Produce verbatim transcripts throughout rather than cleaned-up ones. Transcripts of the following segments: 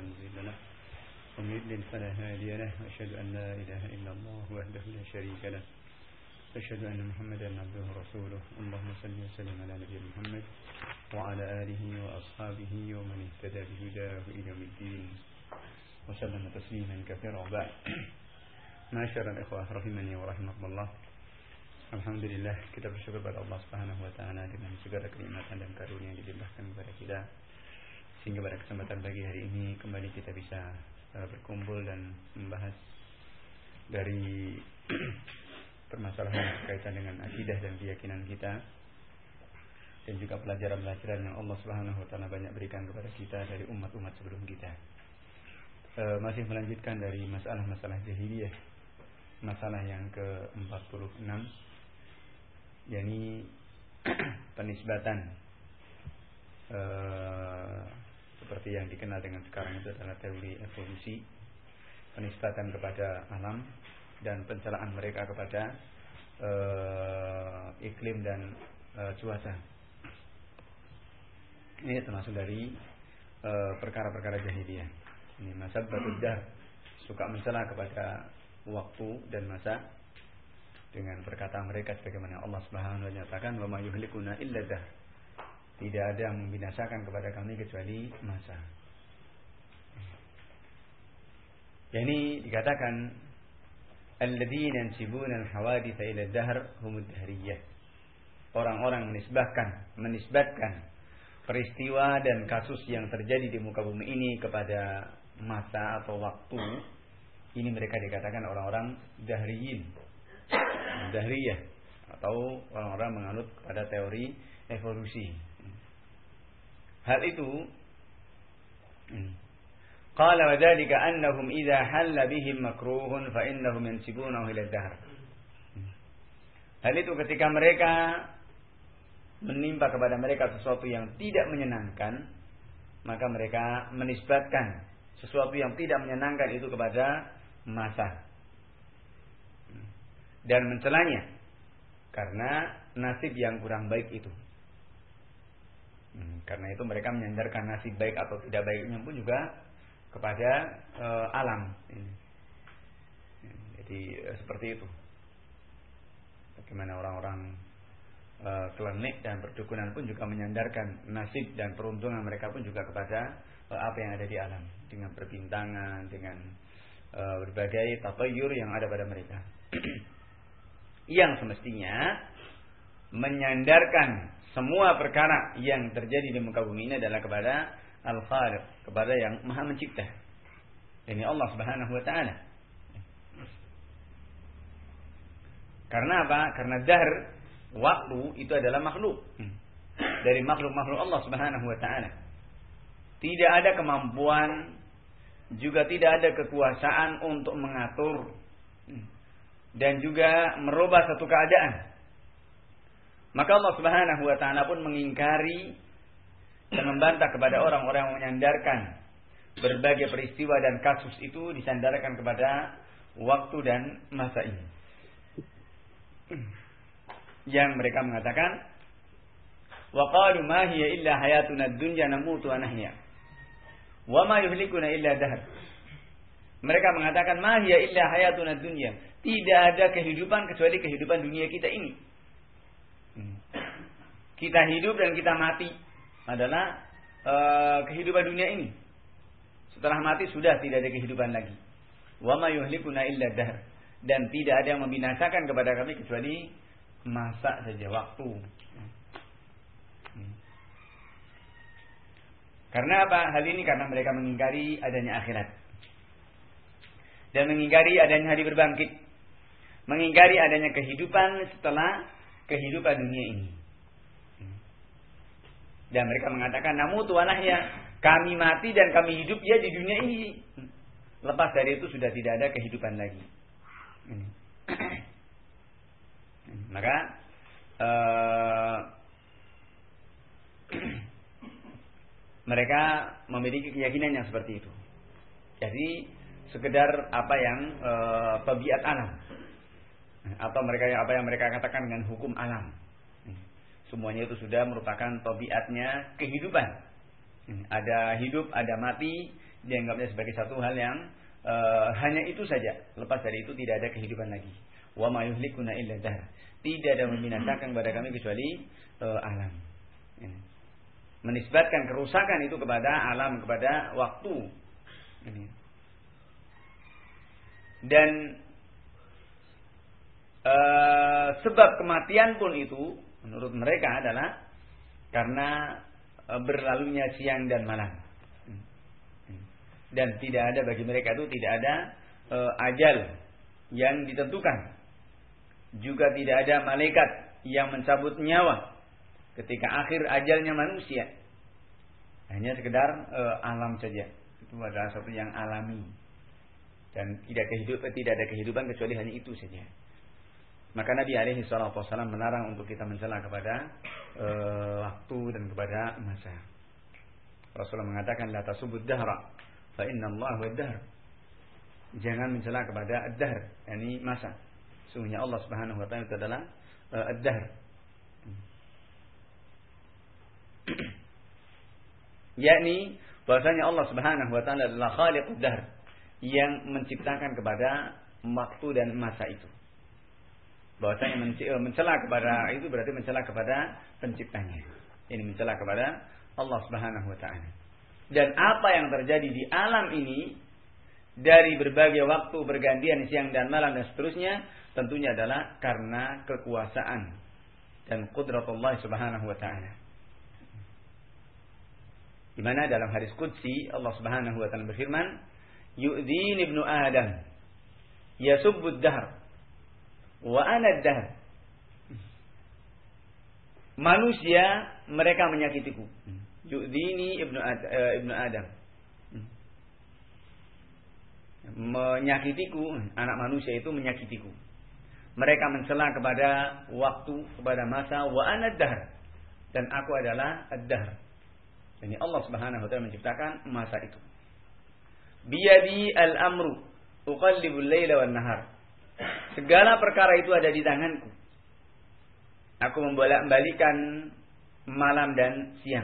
مضل له ومن يضلل فلا هادي له وأشهد أن لا إله إلا الله وحده لا شريك له أشهد أن محمدا عبده ورسوله اللهم صل وسلم على نبينا محمد وعلى آله وأصحابه ومن اهتدى بهداه إلى يوم الدين وسلم تسليما كثيرا وبعد. Masyarul ikhwah rahimani wa rahimakumullah. Alhamdulillah, kita bersyukur kepada Allah Subhanahu wa taala dengan segala kenikmatan dan karunia yang dilimpahkan kepada kita, sehingga pada kesempatan pagi hari ini kembali kita bisa uh, berkumpul dan membahas dari permasalahan berkaitan dengan akidah dan keyakinan kita, dan juga pelajaran-pelajaran yang Allah Subhanahu wa taala banyak berikan kepada kita dari umat-umat sebelum kita. Uh, masih melanjutkan dari masalah-masalah jahiliyah, masalah yang ke empat puluh enam, yakni penisbatan uh, seperti yang dikenal dengan sekarang itu adalah teori evolusi, penisbatan kepada alam dan pencelaan mereka kepada uh, iklim dan uh, cuaca. Ini termasuk dari uh, perkara-perkara jahiliyah. Ini mazhab Batud Dahr, suka mencela kepada waktu dan masa dengan perkataan mereka sebagaimana Allah Subhanahu wa taala nyatakan, wa ma yuhlikuna illa dahr. Tidak ada yang membinasakan kepada kami kecuali masa. Yani dikatakan alladzina yansibuna al-hawaditha ila ad-dahr humud dahriyah. Orang-orang menisbahkan menisbatkan peristiwa dan kasus yang terjadi di muka bumi ini kepada masa atau waktu. Ini mereka dikatakan orang-orang dahriyin, dahriyah, atau orang-orang menganut pada teori evolusi. Hal itu qala wa dzalika annahum idza halla bihim makruhun fa innahum yansibunahu ila ad-dahr. Hal itu ketika mereka menimpa kepada mereka sesuatu yang tidak menyenangkan, maka mereka menisbatkan sesuatu yang tidak menyenangkan itu kepada masa dan mencelanya karena nasib yang kurang baik itu. Hmm, karena itu mereka menyandarkan nasib baik atau tidak baiknya pun juga kepada e, alam. Hmm, jadi e, seperti itu. Bagaimana orang-orang e, klenik dan perdukunan pun juga menyandarkan nasib dan peruntungan mereka pun juga kepada e, apa yang ada di alam, dengan perbintangan, dengan e, berbagai tatayur yang ada pada mereka. Yang semestinya menyandarkan semua perkara yang terjadi di muka bumi ini adalah kepada Al-Khaliq, kepada yang Maha Mencipta, ini Allah Subhanahu wa taala. Karena apa? Karena dahr, waktu itu adalah makhluk dari makhluk-makhluk Allah Subhanahu wa taala. Tidak ada kemampuan, juga tidak ada kekuasaan untuk mengatur dan juga merubah satu keadaan. Maka Allah Subhanahu wa taala pun mengingkari dan membantah kepada orang-orang yang menyandarkan berbagai peristiwa dan kasus itu disandarkan kepada waktu dan masa ini. Yang mereka mengatakan, wa qalu ma hiya illa hayatuna ad-dunya namutu wa nahya wa ma yuhlikuna illa dahr. Mereka mengatakan ma hiya illa hayatuna ad-dunya, tidak ada kehidupan kecuali kehidupan dunia kita ini. Kita hidup dan kita mati adalah uh, kehidupan dunia ini. Setelah mati sudah tidak ada kehidupan lagi. Wa ma yuhlikuna illa dahr, dan tidak ada yang membinasakan kepada kami kecuali masa saja, waktu. Karena apa? Hal ini karena mereka mengingkari adanya akhirat dan mengingkari adanya hari berbangkit, mengingkari adanya kehidupan setelah kehidupan dunia ini. Dan mereka mengatakan namutu wa nahya, kami mati dan kami hidup ya di dunia ini. Lepas dari itu sudah tidak ada kehidupan lagi. Maka uh, mereka memiliki keyakinan yang seperti itu. Jadi sekedar apa yang uh, tabiat alam, atau mereka apa yang mereka katakan dengan hukum alam. Semuanya itu sudah merupakan tabiatnya kehidupan. Ada hidup, ada mati, dianggapnya sebagai satu hal yang uh, hanya itu saja. Lepas dari itu tidak ada kehidupan lagi. Wa ma yuhlikuna illa dahr. Tidak ada membinasakan kepada kami kecuali uh, alam. Ini. Menisbatkan kerusakan itu kepada alam, kepada waktu. Ini. Dan uh, sebab kematian pun itu menurut mereka adalah karena uh, berlalunya siang dan malam. Dan tidak ada bagi mereka itu tidak ada uh, ajal yang ditentukan. Juga tidak ada malaikat yang mencabut nyawa ketika akhir ajalnya manusia. Hanya sekedar uh, alam saja. Itu adalah sesuatu yang alami. Dan tidak kehidupan, tidak ada kehidupan kecuali hanya itu saja. Maka Nabi alaihi salatu wasallam melarang untuk kita mencela kepada uh, waktu dan kepada masa. Rasulullah mengatakan la tasubud dahra fa inna Allah huwa ad-dahr. Jangan mencela kepada ad-dahr, yakni masa. Sungguhnya Allah Subhanahu wa taala itu adalah uh, ad-dahr. Yakni bahwasanya Allah Subhanahu wa taala adalah khaliqud dahr, yang menciptakan kepada waktu dan masa itu. Bahwasanya mencela kepada itu berarti mencela kepada penciptanya. Ini mencela kepada Allah Subhanahu wa taala. Dan apa yang terjadi di alam ini dari berbagai waktu bergantian siang dan malam dan seterusnya tentunya adalah karena kekuasaan dan qudratullah Subhanahu wa taala. Di mana dalam hadis qudsi Allah Subhanahu wa taala berfirman, "Yu'dini ibnu Adam yasubbud dahr wa ana ad-dahr." Manusia mereka menyakitiku. Yu'dini ibnu Ad, uh, ibnu Adam. Menyakitiku, anak manusia itu menyakitiku. Mereka mencela kepada waktu, kepada masa, wa ana ad-dahr, dan aku adalah ad-dahr. Jadi Allah Subhanahu wa taala menciptakan masa itu. Biyadi al-amru uqallibul laila wan nahar. Segala perkara itu ada di tanganku. Aku membolak-balikkan malam dan siang.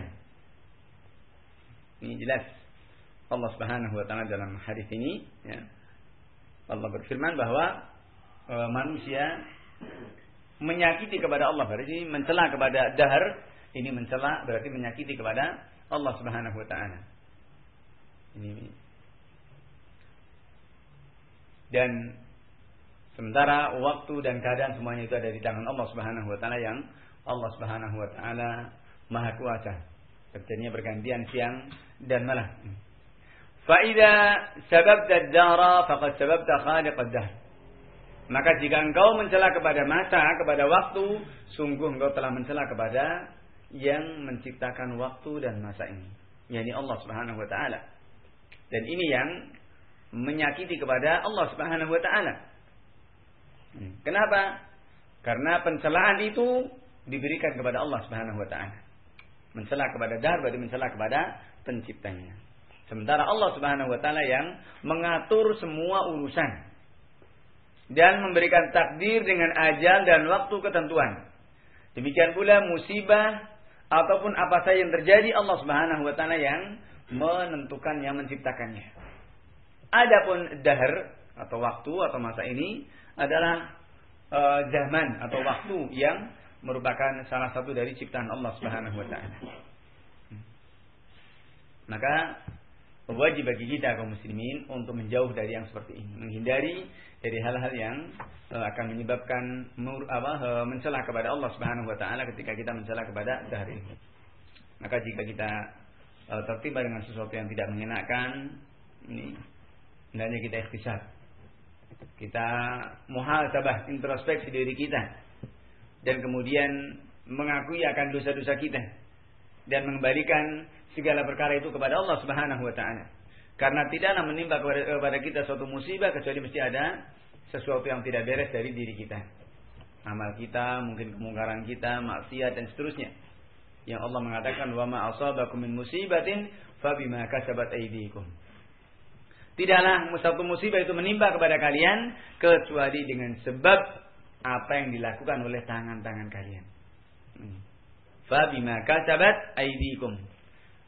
Ini jelas Allah Subhanahu wa taala dalam hadis ini, ya. Allah berfirman bahwa e, manusia menyakiti kepada Allah, berarti mencela kepada dahar, ini mencela berarti menyakiti kepada Allah Subhanahu wa taala. Ini. Dan sementara waktu dan keadaan semuanya itu ada di tangan Allah Subhanahu wa taala, yang Allah Subhanahu wa taala Maha Kuasa. Terjadinya bergantian siang dan malam. Fa idza sababta ad-dahra faqad sababta khaliq ad-dahr. Maka jika engkau mencela kepada masa, kepada waktu, sungguh engkau telah mencela kepada yang menciptakan waktu dan masa ini, yakni Allah Subhanahu wa taala. Dan ini yang menyakiti kepada Allah Subhanahu wa taala. Kenapa? Karena pencelaan itu diberikan kepada Allah Subhanahu wa taala. Mencela kepada dahr berarti mencela kepada penciptanya. Sementara Allah Subhanahu wa taala yang mengatur semua urusan dan memberikan takdir dengan ajal dan waktu ketentuan. Demikian pula musibah ataupun apa saja yang terjadi, Allah Subhanahu wa taala yang menentukan, yang menciptakannya. Adapun dahr atau waktu atau masa ini adalah uh, zaman atau waktu yang merupakan salah satu dari ciptaan Allah Subhanahu wa taala. Maka wajib bagi kita kaum muslimin untuk menjauh dari yang seperti ini, menghindari dari hal-hal yang uh, akan menyebabkan mur, apa, uh, mencela kepada Allah Subhanahu wa taala ketika kita mencela kepada dahr ini. Maka jika kita uh, tertimpa dengan sesuatu yang tidak mengenakan, ini hendaknya kita ikhtisab. Kita muhasabah, introspeksi diri kita, dan kemudian mengakui akan dosa-dosa kita dan mengembalikan segala perkara itu kepada Allah Subhanahu wa taala. Karena tidaklah menimpa kepada, kepada kita suatu musibah kecuali mesti ada sesuatu yang tidak beres dari diri kita. Amal kita, mungkin kemungkaran kita, maksiat dan seterusnya. Yang Allah mengatakan, "Wa ma asabakum min musibatin fabima kasabat aydikum." Tidaklah satu musibah itu menimpa kepada kalian kecuali dengan sebab apa yang dilakukan oleh tangan-tangan kalian. Fa bima kasabat aydikum,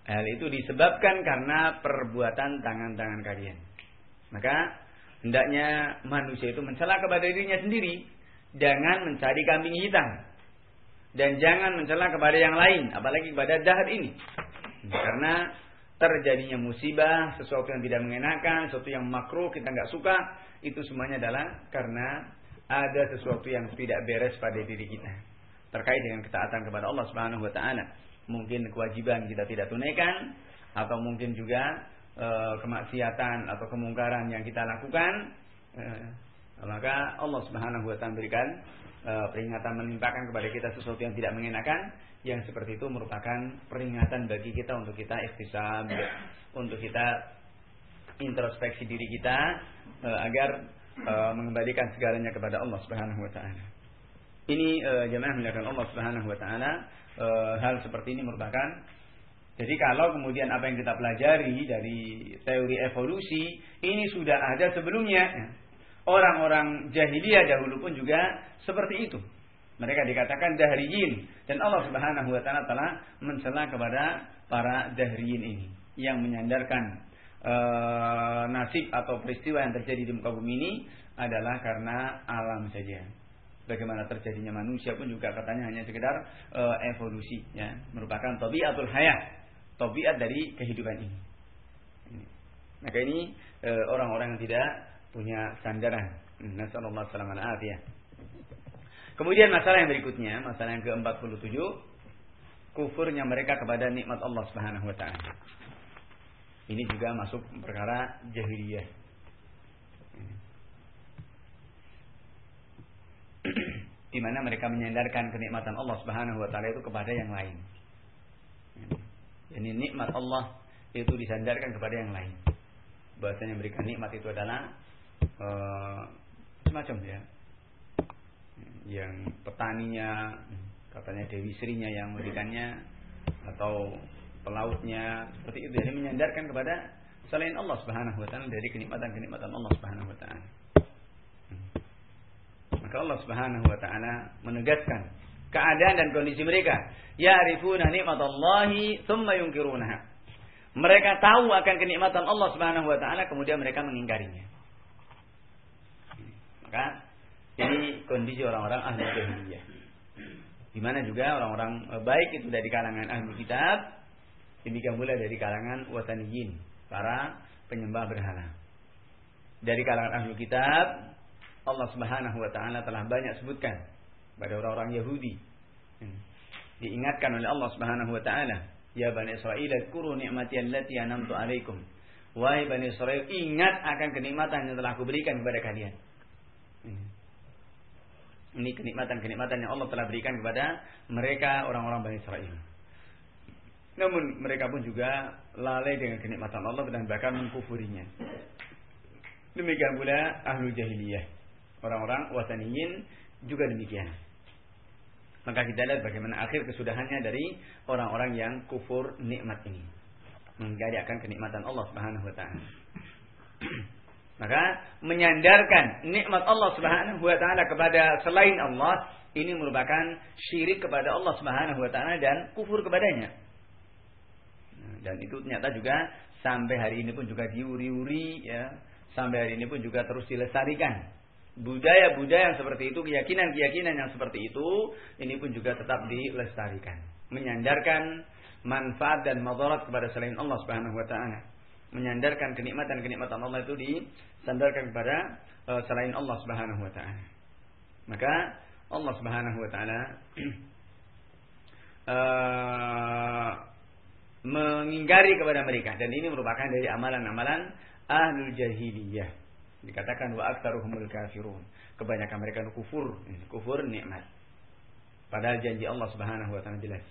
Hal itu disebabkan karena perbuatan tangan-tangan kalian. Maka hendaknya manusia itu mencela kepada dirinya sendiri, jangan mencari kambing hitam, dan jangan mencela kepada yang lain, apalagi kepada dahar ini. Karena terjadinya musibah, sesuatu yang tidak mengenakan, sesuatu yang makruh, kita nggak suka, itu semuanya adalah karena ada sesuatu yang tidak beres pada diri kita terkait dengan ketaatan kepada Allah Subhanahu wa taala. Mungkin kewajiban kita tidak tunaikan, atau mungkin juga e, kemaksiatan atau kemungkaran yang kita lakukan, e, maka Allah Subhanahu wa taala berikan e, peringatan, menimpakan kepada kita sesuatu yang tidak mengenakan. Yang seperti itu merupakan peringatan bagi kita untuk kita ihtisab, untuk kita introspeksi diri kita e, agar e, mengembalikan segalanya kepada Allah Subhanahu wa taala. Ini e, jemaah muliakan Allah Subhanahu wa taala, e, hal seperti ini merupakan, jadi kalau kemudian apa yang kita pelajari dari teori evolusi ini sudah ada sebelumnya. Orang-orang jahiliyah dahulu pun juga seperti itu. Mereka dikatakan dahriyin, dan Allah Subhanahu wa taala telah mencela kepada para dahriyin ini yang menyandarkan e, nasib atau peristiwa yang terjadi di muka bumi ini adalah karena alam saja. Bagaimana terjadinya manusia pun juga katanya hanya sekedar e, evolusi, ya, merupakan tabiatul hayat, tabiat dari kehidupan ini. Maka ini e, orang-orang yang tidak punya sandaran. Nasallallahu alaihi wasallam. Kemudian masalah yang berikutnya, masalah yang ke empat puluh tujuh, kufurnya mereka kepada nikmat Allah Subhanahu wa taala. Ini juga masuk perkara jahiliyah. Di mana mereka menyandarkan kenikmatan Allah Subhanahu wa taala itu kepada yang lain. Jadi nikmat Allah itu disandarkan kepada yang lain. Bahasanya memberikan nikmat itu adalah uh, semacam ya, yang petaninya, katanya Dewi Srinya yang memberikannya, atau pelautnya, seperti itu. Jadi menyandarkan kepada selain Allah Subhanahu wa taala dari kenikmatan-kenikmatan Allah Subhanahu wa taala. Maka Allah Subhanahu wa taala menegaskan keadaan dan kondisi mereka. Ya'rifuna nikmatallahi tsumma yunkirunaha. Mereka tahu akan kenikmatan Allah Subhanahu wa taala, kemudian mereka mengingkarinya. Maka ini kondisi orang-orang ahli jahiliyah. Di mana juga orang-orang baik itu dari kalangan ahli kitab, demikian pula dari kalangan wataniyin, para penyembah berhala. Dari kalangan ahli kitab, Allah Subhanahu wa taala telah banyak sebutkan pada orang-orang Yahudi. Diingatkan oleh Allah Subhanahu wa taala, ya Bani Israil, dzkuru ni'mati allati an'amtu 'alaikum. Wahai Bani Israil, ingat akan kenikmatan yang telah aku berikan kepada kalian. Ini kenikmatan-kenikmatan yang Allah telah berikan kepada mereka, orang-orang Bani Israil. Namun mereka pun juga lalai dengan kenikmatan Allah dan bahkan mengkufurinya. Demikian pula ahlu jahiliyah, orang-orang wataniyin juga demikian. Maka kita lihat bagaimana akhir kesudahannya dari orang-orang yang kufur nikmat ini, mengingkari akan kenikmatan Allah Subhanahu wa taala. Maka menyandarkan nikmat Allah Subhanahu wa taala kepada selain Allah ini merupakan syirik kepada Allah Subhanahu wa taala dan kufur kepadanya. Dan itu ternyata juga sampai hari ini pun juga diuri-uri, ya. Sampai hari ini pun juga terus dilestarikan. Budaya-budaya yang seperti itu, keyakinan-keyakinan yang seperti itu, ini pun juga tetap dilestarikan. Menyandarkan manfaat dan madarat kepada selain Allah Subhanahu wa taala. Menyandarkan kenikmatan-kenikmatan Allah itu disandarkan kepada uh, selain Allah Subhanahu wa taala. Maka Allah Subhanahu wa taala uh, mengingkari kepada mereka, dan ini merupakan dari amalan-amalan ahlul jahiliyah. Dikatakan wa aktsaruhumul kafirun. Kebanyakan mereka kufur, kufur nikmat. Padahal janji Allah Subhanahu wa taala jelas.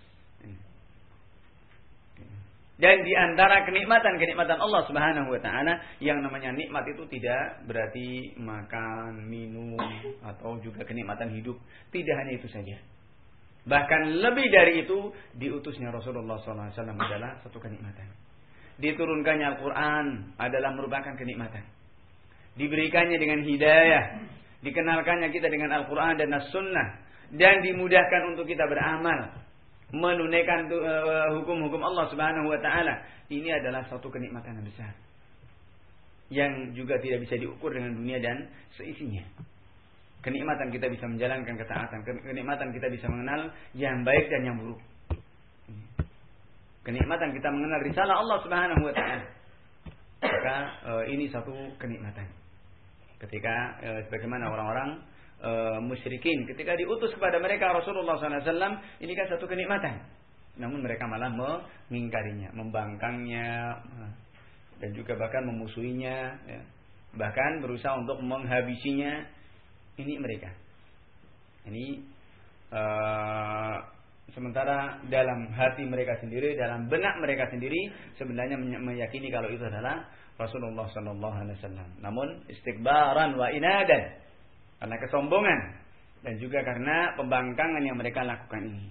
Dan di antara kenikmatan-kenikmatan Allah Subhanahu wa taala, yang namanya nikmat itu tidak berarti makan, minum, atau juga kenikmatan hidup. Tidak hanya itu saja. Bahkan lebih dari itu, diutusnya Rasulullah shallallahu alaihi wasallam adalah satu kenikmatan. Diturunkannya Al-Quran adalah merupakan kenikmatan. Diberikannya dengan hidayah, dikenalkannya kita dengan Al-Quran dan As-Sunnah, dan dimudahkan untuk kita beramal. menunaikan uh, hukum-hukum Allah Subhanahu wa taala. Ini adalah suatu kenikmatan yang besar, yang juga tidak bisa diukur dengan dunia dan seisinya. Kenikmatan kita bisa menjalankan ketaatan, kenikmatan kita bisa mengenal yang baik dan yang buruk. Kenikmatan kita mengenal risalah Allah Subhanahu wa taala. Maka uh, ini satu kenikmatan. Ketika uh, sebagaimana orang-orang uh, musyrikin ketika diutus kepada mereka Rasulullah sallallahu alaihi wasallam, ini kan satu kenikmatan. Namun mereka malah mengingkarinya, membangkangnya, dan juga bahkan memusuhinya, ya. Bahkan berusaha untuk menghabisinya. Ini mereka. Ini uh, sementara dalam hati mereka sendiri, dalam benak mereka sendiri sebenarnya meyakini kalau itu adalah Rasulullah sallallahu alaihi wasallam. Namun istikbaran wa inadan, karena kesombongan dan juga karena pembangkangan yang mereka lakukan ini.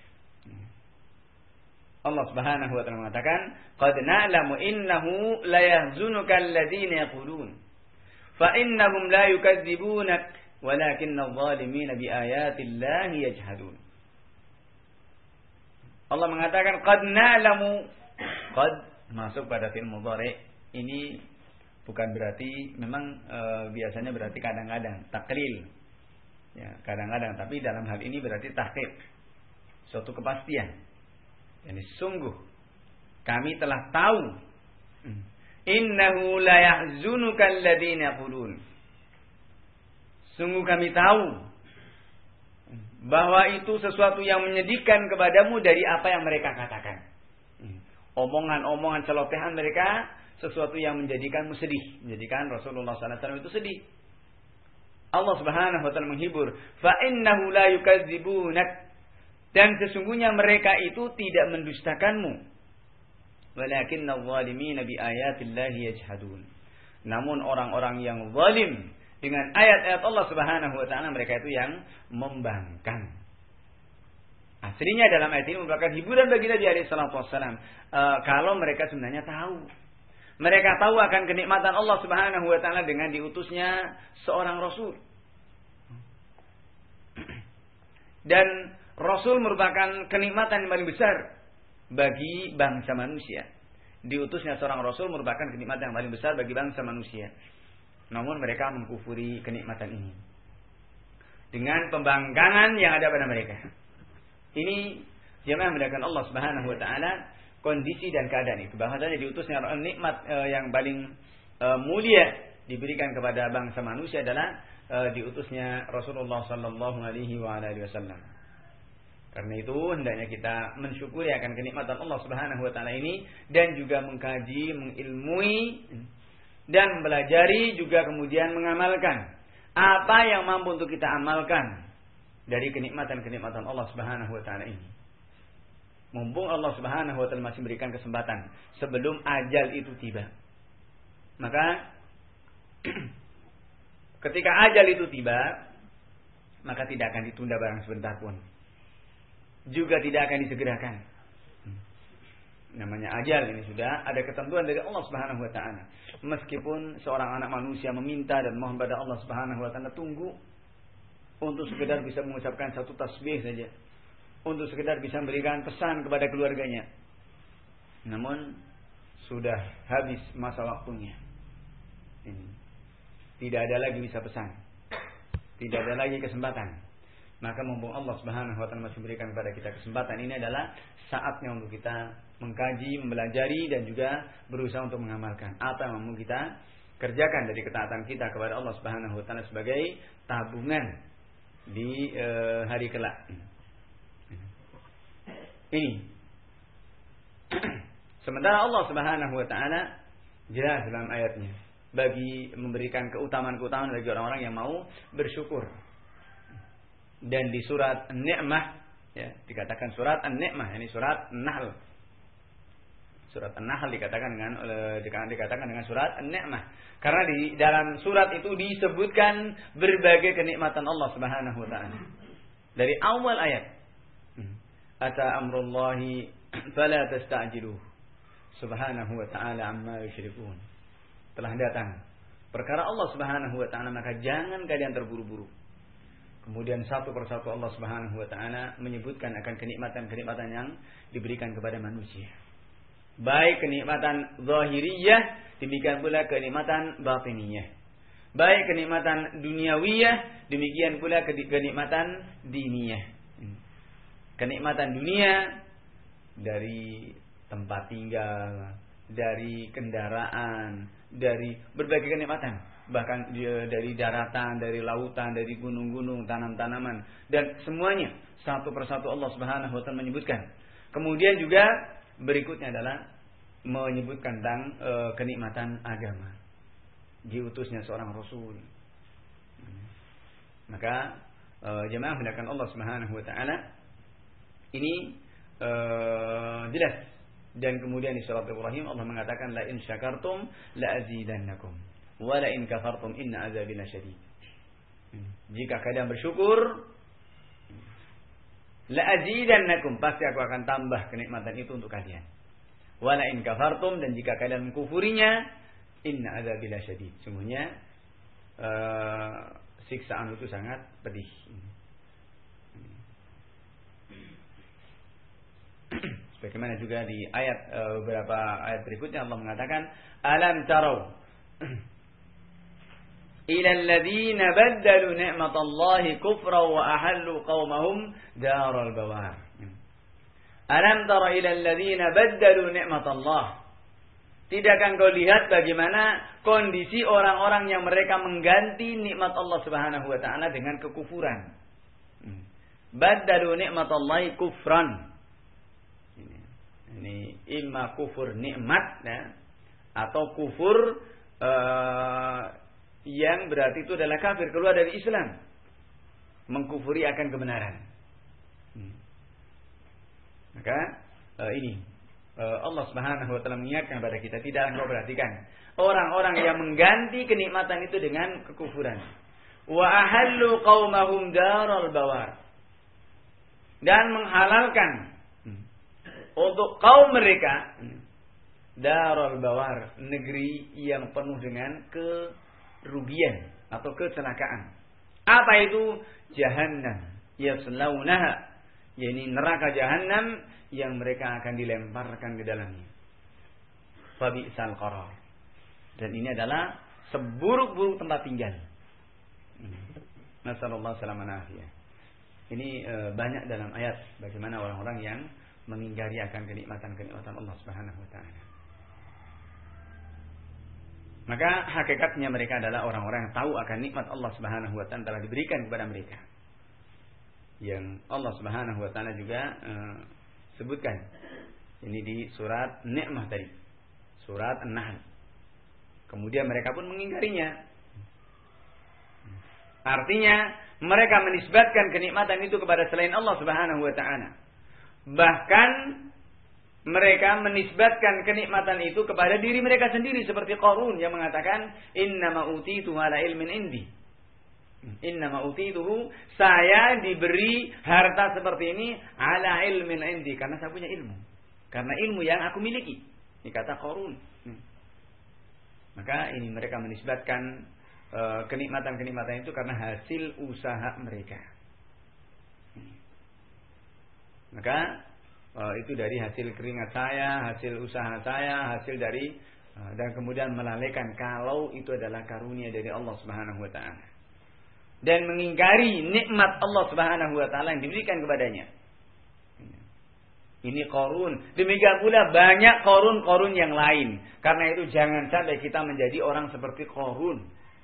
Allah Subhanahu wa taala mengatakan, "Qad na'lamu innahu la yahzunuka alladziina yaqulun, fa innahum la yukadzibunak walakinna adh-dhalimina biayatillahi yajhadun." Allah mengatakan qad na'lamu. Qad masuk pada fi'il mudhari'. Ini bukan berarti memang e, biasanya berarti kadang-kadang, taklil. Ya, kadang-kadang, tapi dalam hal ini berarti tahqiq. Suatu kepastian. Yani sungguh kami telah tahu. Innahu la yahzunuka alladziina yaqulun. Sungguh kami tahu bahwa itu sesuatu yang menyedihkan kepadamu dari apa yang mereka katakan. Omongan-omongan celotehan mereka sesuatu yang menjadikanmu sedih, menjadikan Rasulullah sallallahu alaihi wasallam itu sedih. Allah Subhanahu wa taala menghibur, fa innahu la yukadzibunak, dan sesungguhnya mereka itu tidak mendustakanmu. Walakinna adh-dhalimina biayatillahi yajhadun. Namun orang-orang yang zalim dengan ayat-ayat Allah Subhanahu wa taala, mereka itu yang membangkang. Aslinya dalam ayat ini merupakan hiburan bagi Nabi alaihi salatu wassalam. E, kalau mereka sebenarnya tahu. Mereka tahu akan kenikmatan Allah Subhanahu wa taala dengan diutusnya seorang rasul. Dan rasul merupakan kenikmatan yang paling besar bagi bangsa manusia. Diutusnya seorang rasul merupakan kenikmatan yang paling besar bagi bangsa manusia. Namun mereka mengkufuri kenikmatan ini dengan pembangkangan yang ada pada mereka. Ini jemaah mendapatkan Allah Subhanahu wa taala kondisi dan keadaan itu. Bahwasanya diutusnya nikmat uh, yang paling uh, mulia diberikan kepada bangsa manusia adalah uh, diutusnya Rasulullah sallallahu alaihi wa alihi wasallam. Karena itu hendaknya kita mensyukuri akan kenikmatan Allah Subhanahu wa taala ini dan juga mengkaji, mengilmui dan mempelajari, juga kemudian mengamalkan apa yang mampu untuk kita amalkan dari kenikmatan-kenikmatan Allah Subhanahu wa taala ini. Mumpung Allah Subhanahu wa taala masih berikan kesempatan sebelum ajal itu tiba. Maka ketika ajal itu tiba, maka tidak akan ditunda barang sebentar pun. Juga tidak akan disegerakan. Namanya ajal ini sudah ada ketentuan dari Allah Subhanahu wa taala. Meskipun seorang anak manusia meminta dan mohon pada Allah Subhanahu wa taala, tunggu untuk sekedar bisa mengucapkan satu tasbih saja, untuk sekedar bisa memberikan pesan kepada keluarganya. Namun sudah habis masa waktunya. Ini. Tidak ada lagi bisa pesan. Tidak ada lagi kesempatan. Maka mumpung Allah Subhanahu wa taala masih memberikan kepada kita kesempatan, ini adalah saatnya untuk kita mengkaji, mempelajari dan juga berusaha untuk mengamalkan apa yang mau kita kerjakan dari ketaatan kita kepada Allah Subhanahu wa taala sebagai tabungan di e, hari kelak. Ini. Sementara Allah Subhanahu wa taala jelas dalam ayatnya bagi memberikan keutamaan-keutamaan bagi orang-orang yang mau bersyukur. Dan di surat An-Ni'mah, ya, dikatakan surat An-Ni'mah, ini surat An-Nahl. Surat An-Nahl dikatakan dengan dikatakan dengan surat An-Ni'mah. Karena di dalam surat itu disebutkan berbagai kenikmatan Allah Subhanahu wa taala. Dari awal ayat. Ata amrullahi fala tasta'jiluh. Subhanahu wa ta'ala amma yusyrikun. Telah datang perkara Allah Subhanahu wa taala, maka jangan kalian terburu-buru. Kemudian satu persatu Allah Subhanahu wa taala menyebutkan akan kenikmatan-kenikmatan yang diberikan kepada manusia. Baik kenikmatan zahiriyah, demikian pula kenikmatan batiniyah. Baik kenikmatan duniawiyah, demikian pula kenikmatan diniyah. Kenikmatan dunia dari tempat tinggal, dari kendaraan, dari berbagai kenikmatan, bahkan dari daratan, dari lautan, dari gunung-gunung, tanam-tanaman, dan semuanya satu persatu Allah Subhanahu wa taala menyebutkan. Kemudian juga berikutnya adalah menyebutkan tentang e, kenikmatan agama, diutusnya seorang rasul. Maka e, jemaah mendapatkan Allah Subhanahu wa taala ini e, jelas. Dan kemudian di surat Ibrahim Allah mengatakan la in syakartum la azidannakum wa la in kafartum inna azabi lasyadid. Jika kalian bersyukur la azidannakum, pasti aku akan tambah kenikmatan itu untuk kalian. Wa la in kafartum, dan jika kalian mengkufurinya inna azabi lasyadid. Sungguhnya uh, siksaan itu sangat pedih. Bagaimana juga di ayat e, beberapa ayat berikutnya Allah mengatakan alam tarau ila alladziina baddalu ni'matallahi kufran wa ahallu qaumahum daral bawar. Alam tara ila alladziina baddalu ni'matallah. Tidakkah engkau lihat bagaimana kondisi orang-orang yang mereka mengganti nikmat Allah Subhanahu wa taala dengan kekufuran. Baddalu ni'matallahi kufran. Ini imma kufur nikmat ya, atau kufur uh, yang berarti itu adalah kafir, keluar dari Islam, mengkufuri akan kebenaran. Hmm. Maka uh, ini uh, Allah Subhanahu wa taala mengingatkan kepada kita, tidak engkau perhatikan orang-orang yang mengganti kenikmatan itu dengan kekufuran. Wa ahallu qaumahum daral bawar, dan menghalalkan untuk kaum mereka darul bawar, negeri yang penuh dengan kerugian atau kecelakaan. Apa itu? Jahannam yaslaunaha, yakni neraka jahannam yang mereka akan dilemparkan ke dalamnya. Fabi'sal qarar. Dan ini adalah seburuk-buruk tempat tinggal. Nasallallahu alaihi wasallam. Ini e, banyak dalam ayat bagaimana orang-orang yang mengingkari akan kenikmatan-kenikmatan Allah Subhanahu wa taala. Maka hakikatnya mereka adalah orang-orang yang tahu akan nikmat Allah Subhanahu wa taala telah diberikan kepada mereka. Yang Allah Subhanahu wa taala juga uh, sebutkan ini di surat Ni'mah tadi. Surat An-Nahl. Kemudian mereka pun mengingkarinya. Artinya mereka menisbatkan kenikmatan itu kepada selain Allah Subhanahu wa taala. Bahkan mereka menisbatkan kenikmatan itu kepada diri mereka sendiri, seperti Qarun yang mengatakan innama utituhu ala ilmin indi. Innama utituhu, saya diberi harta seperti ini ala ilmin indi, karena saya punya ilmu, karena ilmu yang aku miliki. Ini kata Qarun. Maka ini mereka menisbatkan uh, kenikmatan-kenikmatan itu karena hasil usaha mereka. Maka uh, itu dari hasil keringat saya, hasil usaha saya, hasil dari uh, dan kemudian melalaikan kalau itu adalah karunia dari Allah Subhanahu wa taala. Dan mengingkari nikmat Allah Subhanahu wa taala yang diberikan kepadanya. Ini Qarun. Demikian pula banyak Qarun-Qarun yang lain. Karena itu jangan sampai kita menjadi orang seperti Qarun.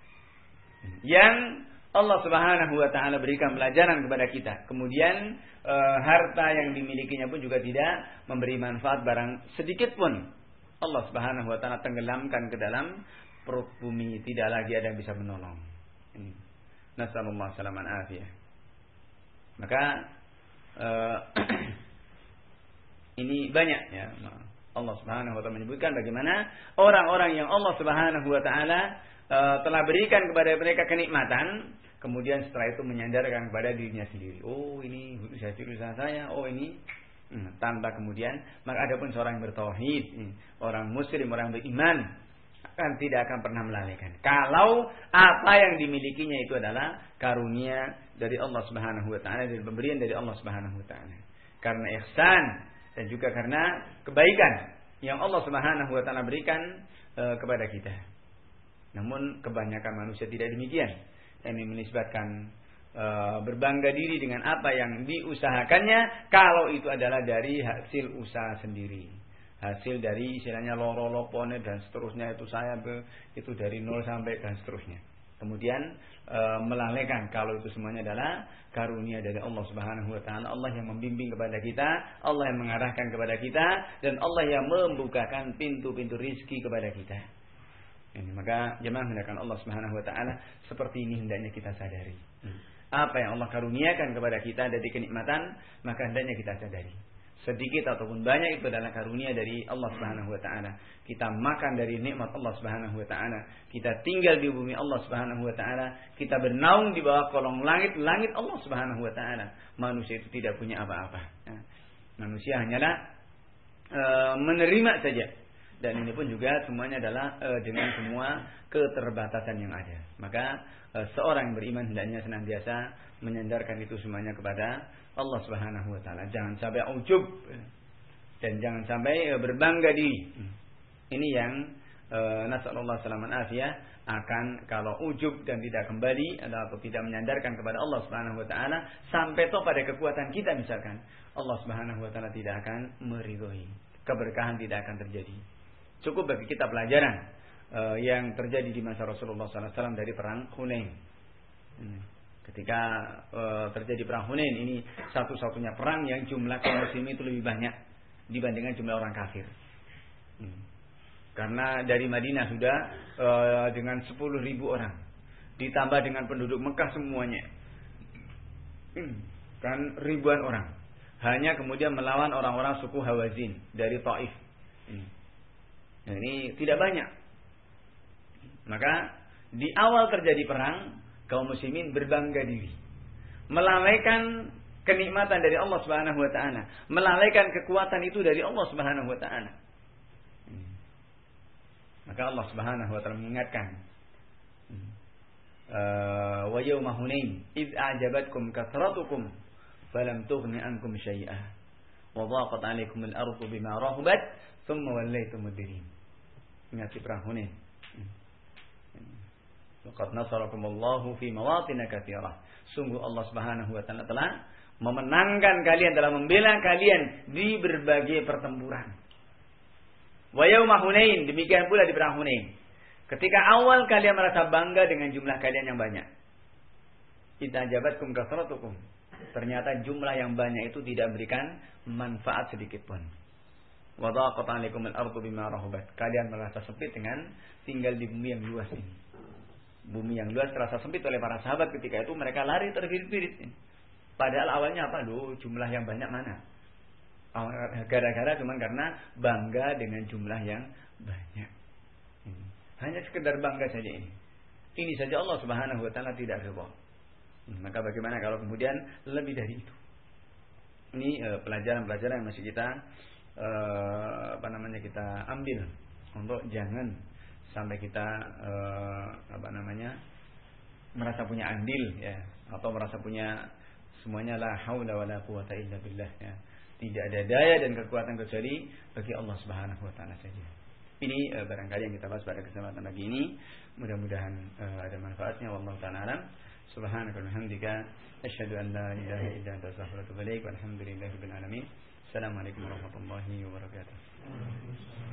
Yang Allah Subhanahu wa taala berikan pelajaran kepada kita. Kemudian e, harta yang dimilikinya pun juga tidak memberi manfaat barang sedikit pun. Allah Subhanahu wa taala tenggelamkan ke dalam perut bumi, tidak lagi ada yang bisa menolong. Ini. Nasallallahu salaman afiyah. Maka e, ini banyak ya. Allah Subhanahu wa taala menyebutkan bagaimana orang-orang yang Allah Subhanahu wa taala e, telah berikan kepada mereka kenikmatan, kemudian setelah itu menyandarkan kepada dirinya sendiri. Oh, ini hasil usaha saya. Oh, ini hmm, tanpa kemudian. Maka ada pun seorang yang bertauhid, orang muslim, orang beriman, akan tidak akan pernah melalaikan. Kalau apa yang dimilikinya itu adalah karunia dari Allah Subhanahu wa taala, dari pemberian dari Allah Subhanahu wa taala. Karena ihsan dan juga karena kebaikan yang Allah Subhanahu wa taala berikan e, kepada kita. Namun kebanyakan manusia tidak demikian. Yang menisbatkan e, berbangga diri dengan apa yang diusahakannya kalau itu adalah dari hasil usaha sendiri. Hasil dari istilahnya loro-lopone dan seterusnya itu saya itu dari nol sampai dan seterusnya. Kemudian e, melalaikan kalau itu semuanya adalah karunia dari Allah Subhanahu wa taala. Allah yang membimbing kepada kita, Allah yang mengarahkan kepada kita, dan Allah yang membukakan pintu-pintu rizki kepada kita. Ini maka jemaah hendakkan Allah Subhanahu wa taala seperti ini hendaknya kita sadari. Apa yang Allah karuniakan kepada kita dari kenikmatan, maka hendaknya kita sadari. Sedikit ataupun banyak itu adalah karunia dari Allah Subhanahu wa taala. Kita makan dari nikmat Allah Subhanahu wa taala. Kita tinggal di bumi Allah Subhanahu wa taala. Kita bernaung di bawah kolong langit, langit Allah Subhanahu wa taala. Manusia itu tidak punya apa-apa. Manusia hanyalah e, menerima saja. Dan ini pun juga semuanya adalah e, dengan semua keterbatasan yang ada. Maka e, seorang yang beriman hendaknya senantiasa menyandarkan itu semuanya kepada Allah Subhanahu wa taala. Jangan sampai ujub dan jangan sampai berbangga diri. Ini yang e, nasallallahu salaman afiyah akan kalau ujub dan tidak kembali atau tidak menyandarkan kepada Allah Subhanahu wa taala sampai toh pada kekuatan kita misalkan, Allah Subhanahu wa taala tidak akan meridhoi. Keberkahan tidak akan terjadi. Cukup bagi kita pelajaran e, yang terjadi di masa Rasulullah sallallahu alaihi wasallam dari perang Hunain. Hmm. Ketika e, terjadi perang Hunain, ini satu-satunya perang yang jumlah kaum muslimin itu lebih banyak dibandingkan jumlah orang kafir. Hmm. Karena dari Madinah sudah e, dengan sepuluh ribu orang, ditambah dengan penduduk Mekah semuanya, hmm. kan ribuan orang. Hanya kemudian melawan orang-orang suku Hawazin dari Taif. Hmm. Nah, ini tidak banyak. Maka di awal terjadi perang, kaum muslimin berbangga diri, melalaikan kenikmatan dari Allah Subhanahu wa taala, melalaikan kekuatan itu dari Allah Subhanahu wa taala. Maka Allah Subhanahu wa taala mengingatkan, wa yauma Hunain id a'jabatkum kathratukum falam tughni ankum syai'ah wa dhaqat 'alaikum al-ardu bima rahabat thumma wallaytum mudbirin. Ingat perang Hunain. Laqad nasarakumullahu fi mawatin katsirah. Sungguh Allah Subhanahu wa taala telah memenangkan kalian, telah membela kalian di berbagai pertempuran. Wa yauma Hunain, demikian pula di perang Hunain. Ketika awal kalian merasa bangga dengan jumlah kalian yang banyak. Idza jabatkum kasratukum. Ternyata jumlah yang banyak itu tidak memberikan manfaat sedikit pun. Wa dhaqat 'alaikum al-ardu bima rahabat. Kalian merasa sempit dengan tinggal di bumi yang luas ini. Bumi yang luas terasa sempit oleh para sahabat ketika itu, mereka lari terbirit-birit. Padahal awalnya apa? Duh, jumlah yang banyak mana? Gara-gara cuman karena bangga dengan jumlah yang banyak. Hanya sekedar bangga saja ini. Ini saja Allah Subhanahu wa taala tidak ridha. Maka bagaimana kalau kemudian lebih dari itu? Ini uh, pelajaran-pelajaran yang masih kita uh, apa namanya kita ambil untuk jangan sampai kita eh, apa namanya merasa punya andil ya, atau merasa punya semuanya la haula wala quwata illa billah ya. Tidak ada daya dan kekuatan kecuali bagi Allah Subhanahu wa taala saja. Ini eh, barangkali yang kita bahas pada kesempatan pagi ini. Mudah-mudahan eh, ada manfaatnya. Wallahu ta'ala alam. Subhanaka wa bihamdika asyhadu an la ilaha illa anta astaghfiruka wa atubu ilaik. Walhamdulillahirabbil alamin. Assalamualaikum warahmatullahi wabarakatuh.